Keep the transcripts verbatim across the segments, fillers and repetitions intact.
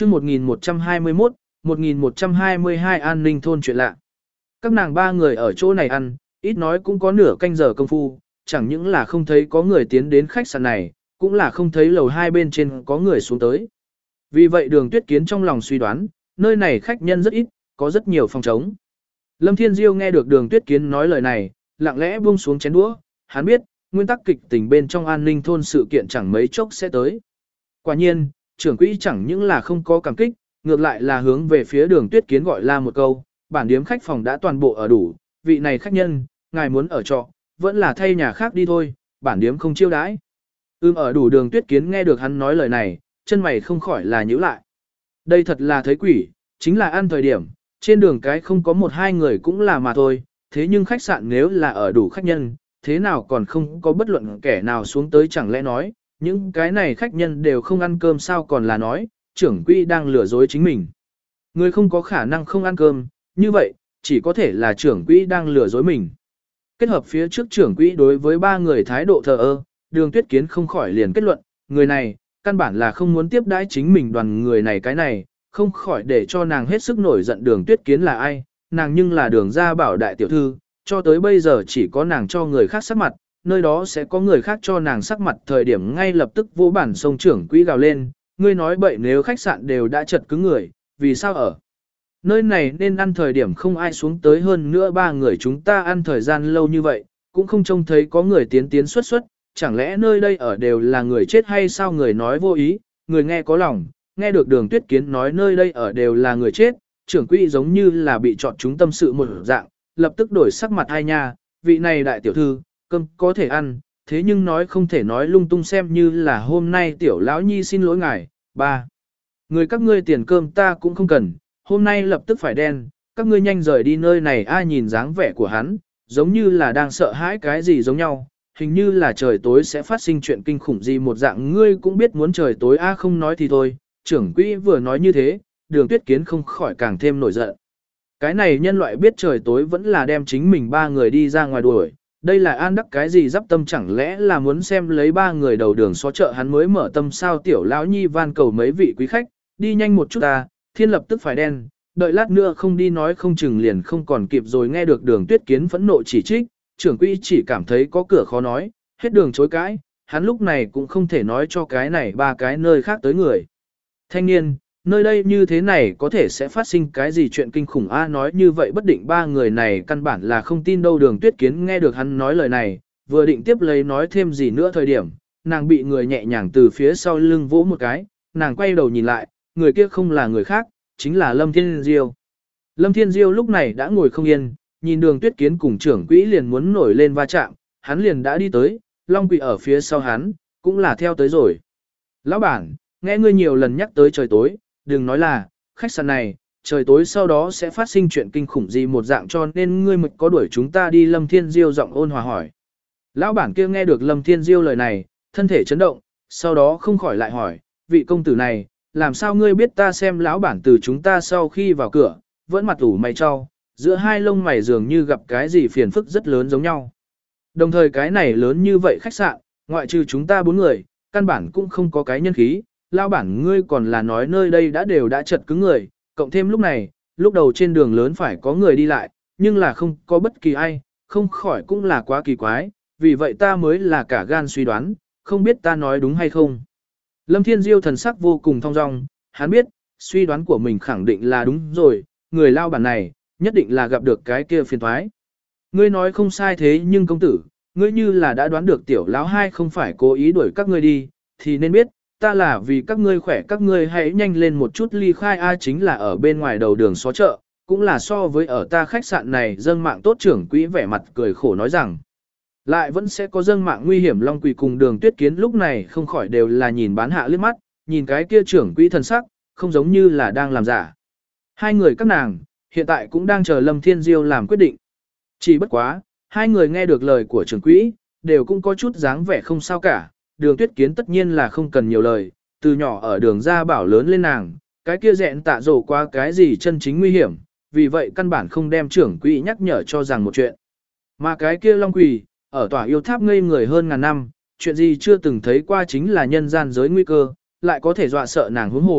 chương một nghìn một trăm hai mươi mốt, một nghìn một trăm hai mươi hai an ninh thôn chuyện lạ. Các nàng ba người ở chỗ này ăn, ít nói cũng có nửa canh giờ công phu, chẳng những là không thấy có người tiến đến khách sạn này, cũng là không thấy lầu hai bên trên có người xuống tới. Vì vậy Đường Tuyết Kiến trong lòng suy đoán, nơi này khách nhân rất ít, có rất nhiều phòng trống. Lâm Thiên Diêu nghe được Đường Tuyết Kiến nói lời này, lặng lẽ buông xuống chén đũa, hắn biết, nguyên tắc kịch tình bên trong an ninh thôn sự kiện chẳng mấy chốc sẽ tới. Quả nhiên, trưởng quỹ chẳng những là không có cảm kích, ngược lại là hướng về phía Đường Tuyết Kiến gọi la một câu, bản điếm khách phòng đã toàn bộ ở đủ, vị này khách nhân, ngài muốn ở trọ, vẫn là thay nhà khác đi thôi, bản điếm không chiêu đãi. Ưm ở đủ Đường Tuyết Kiến nghe được hắn nói lời này, chân mày không khỏi là nhíu lại. Đây thật là thấy quỷ, chính là ăn thời điểm, trên đường cái không có một hai người cũng là mà thôi, thế nhưng khách sạn nếu là ở đủ khách nhân, thế nào còn không có bất luận kẻ nào xuống tới chẳng lẽ nói, những cái này khách nhân đều không ăn cơm sao còn là nói, trưởng quỹ đang lừa dối chính mình. Người không có khả năng không ăn cơm, như vậy, chỉ có thể là trưởng quỹ đang lừa dối mình. Kết hợp phía trước trưởng quỹ đối với ba người thái độ thờ ơ, Đường Tuyết Kiến không khỏi liền kết luận, người này, căn bản là không muốn tiếp đãi chính mình đoàn người này cái này, không khỏi để cho nàng hết sức nổi giận. Đường Tuyết Kiến là ai, nàng nhưng là Đường gia bảo đại tiểu thư, cho tới bây giờ chỉ có nàng cho người khác sắc mặt, nơi đó sẽ có người khác cho nàng sắc mặt thời điểm ngay lập tức vô bản sông trưởng quỹ gào lên, ngươi nói bậy nếu khách sạn đều đã chật cứng người, vì sao ở nơi này nên ăn thời điểm không ai xuống tới hơn nữa ba người chúng ta ăn thời gian lâu như vậy, cũng không trông thấy có người tiến tiến xuất xuất, chẳng lẽ nơi đây ở đều là người chết hay sao? Người nói vô ý, người nghe có lòng, nghe được Đường Tuyết Kiến nói nơi đây ở đều là người chết, trưởng quỹ giống như là bị chọn chúng tâm sự một dạng, lập tức đổi sắc mặt hai nha, vị này đại tiểu thư, cơm có thể ăn, thế nhưng nói không thể nói lung tung xem như là hôm nay tiểu lão nhi xin lỗi ngài, ba. Người các ngươi tiền cơm ta cũng không cần, hôm nay lập tức phải đen, các ngươi nhanh rời đi nơi này. Ai nhìn dáng vẻ của hắn, giống như là đang sợ hãi cái gì giống nhau, hình như là trời tối sẽ phát sinh chuyện kinh khủng gì một dạng. Ngươi cũng biết muốn trời tối a không nói thì thôi, trưởng quỹ vừa nói như thế, Đường Tuyết Kiến không khỏi càng thêm nổi giận. Cái này nhân loại biết trời tối vẫn là đem chính mình ba người đi ra ngoài đuổi, đây là an đắc cái gì dắp tâm, chẳng lẽ là muốn xem lấy ba người đầu đường xó chợ hắn mới mở tâm sao? Tiểu lão nhi van cầu mấy vị quý khách, đi nhanh một chút ta, thiên lập tức phải đen, đợi lát nữa không đi nói không chừng liền không còn kịp rồi. Nghe được Đường Tuyết Kiến phẫn nộ chỉ trích, trưởng quỹ chỉ cảm thấy có cửa khó nói, hết đường chối cãi, hắn lúc này cũng không thể nói cho cái này ba cái nơi khác tới người. Thanh niên, nơi đây như thế này có thể sẽ phát sinh cái gì chuyện kinh khủng a? Nói như vậy bất định ba người này căn bản là không tin đâu. Đường Tuyết Kiến nghe được hắn nói lời này, vừa định tiếp lấy nói thêm gì nữa thời điểm, nàng bị người nhẹ nhàng từ phía sau lưng vỗ một cái, nàng quay đầu nhìn lại, người kia không là người khác, chính là Lâm Thiên Diêu. Lâm Thiên Diêu lúc này đã ngồi không yên, nhìn Đường Tuyết Kiến cùng trưởng quỹ liền muốn nổi lên va chạm, hắn liền đã đi tới, Long Quỷ ở phía sau hắn, cũng là theo tới rồi. Lão bản, nghe ngươi nhiều lần nhắc tới trời tối, đừng nói là, khách sạn này, trời tối sau đó sẽ phát sinh chuyện kinh khủng gì một dạng cho nên ngươi mới có đuổi chúng ta đi. Lâm Thiên Diêu giọng ôn hòa hỏi. Lão bản kia nghe được Lâm Thiên Diêu lời này, thân thể chấn động, sau đó không khỏi lại hỏi, vị công tử này, làm sao ngươi biết ta? Xem lão bản từ chúng ta sau khi vào cửa, vẫn mặt ủ mày cho, giữa hai lông mày dường như gặp cái gì phiền phức rất lớn giống nhau. Đồng thời cái này lớn như vậy khách sạn, ngoại trừ chúng ta bốn người, căn bản cũng không có cái nhân khí. Lão bản ngươi còn là nói nơi đây đã đều đã chật cứng người, cộng thêm lúc này, lúc đầu trên đường lớn phải có người đi lại, nhưng là không có bất kỳ ai, không khỏi cũng là quá kỳ quái, vì vậy ta mới là cả gan suy đoán, không biết ta nói đúng hay không. Lâm Thiên Diêu thần sắc vô cùng thong dong, hắn biết, suy đoán của mình khẳng định là đúng rồi, người lao bản này, nhất định là gặp được cái kia phiền thoái. Ngươi nói không sai thế nhưng công tử, ngươi như là đã đoán được tiểu lão hai không phải cố ý đuổi các ngươi đi, thì nên biết, ta là vì các ngươi khỏe, các ngươi hãy nhanh lên một chút ly khai. A chính là ở bên ngoài đầu đường xó chợ, cũng là so với ở ta khách sạn này dâng mạng tốt. Trưởng quỹ vẻ mặt cười khổ nói rằng, lại vẫn sẽ có dâng mạng nguy hiểm. Long Quỷ cùng Đường Tuyết Kiến lúc này không khỏi đều là nhìn bán hạ liếc mắt, nhìn cái kia trưởng quỹ thần sắc, không giống như là đang làm giả. Hai người các nàng, hiện tại cũng đang chờ Lâm Thiên Diêu làm quyết định. Chỉ bất quá, hai người nghe được lời của trưởng quỹ, đều cũng có chút dáng vẻ không sao cả. Đường Tuyết Kiến tất nhiên là không cần nhiều lời, từ nhỏ ở Đường gia bảo lớn lên nàng, cái kia dẹn tạ dỗ qua cái gì chân chính nguy hiểm, vì vậy căn bản không đem trưởng quỹ nhắc nhở cho rằng một chuyện. Mà cái kia Long Quỷ, ở tòa yêu tháp ngây người hơn ngàn năm, chuyện gì chưa từng thấy qua chính là nhân gian giới nguy cơ, lại có thể dọa sợ nàng huống hồ.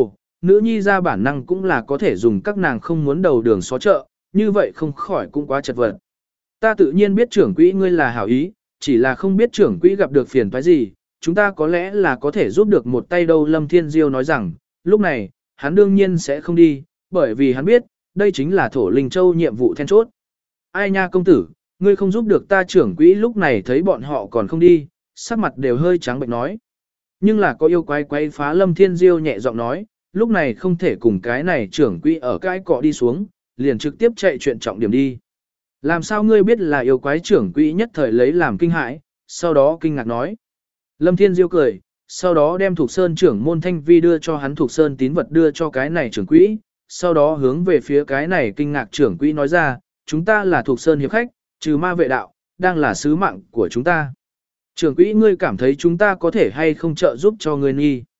nữ nhi ra bản năng cũng là có thể dùng các nàng không muốn đầu đường xó chợ, như vậy không khỏi cũng quá chật vật. Ta tự nhiên biết trưởng quỹ ngươi là hảo ý, chỉ là không biết trưởng quỹ gặp được phiền toái gì, chúng ta có lẽ là có thể giúp được một tay đâu. Lâm Thiên Diêu nói rằng, lúc này, hắn đương nhiên sẽ không đi, bởi vì hắn biết, đây chính là Thổ Linh Châu nhiệm vụ then chốt. Ai nha công tử, ngươi không giúp được ta. Trưởng quỹ lúc này thấy bọn họ còn không đi, sắc mặt đều hơi trắng bệch nói. Nhưng là có yêu quái quái phá. Lâm Thiên Diêu nhẹ giọng nói, lúc này không thể cùng cái này trưởng quỹ ở cái cọ đi xuống, liền trực tiếp chạy chuyện trọng điểm đi. Làm sao ngươi biết là yêu quái? Trưởng quỹ nhất thời lấy làm kinh hãi, sau đó kinh ngạc nói. Lâm Thiên Diêu cười, sau đó đem Thục Sơn trưởng môn Thanh Vi đưa cho hắn Thục Sơn tín vật đưa cho cái này trưởng quỹ, sau đó hướng về phía cái này kinh ngạc trưởng quỹ nói ra, chúng ta là Thục Sơn hiệp khách, trừ ma vệ đạo, đang là sứ mạng của chúng ta. Trưởng quỹ ngươi cảm thấy chúng ta có thể hay không trợ giúp cho ngươi nghi?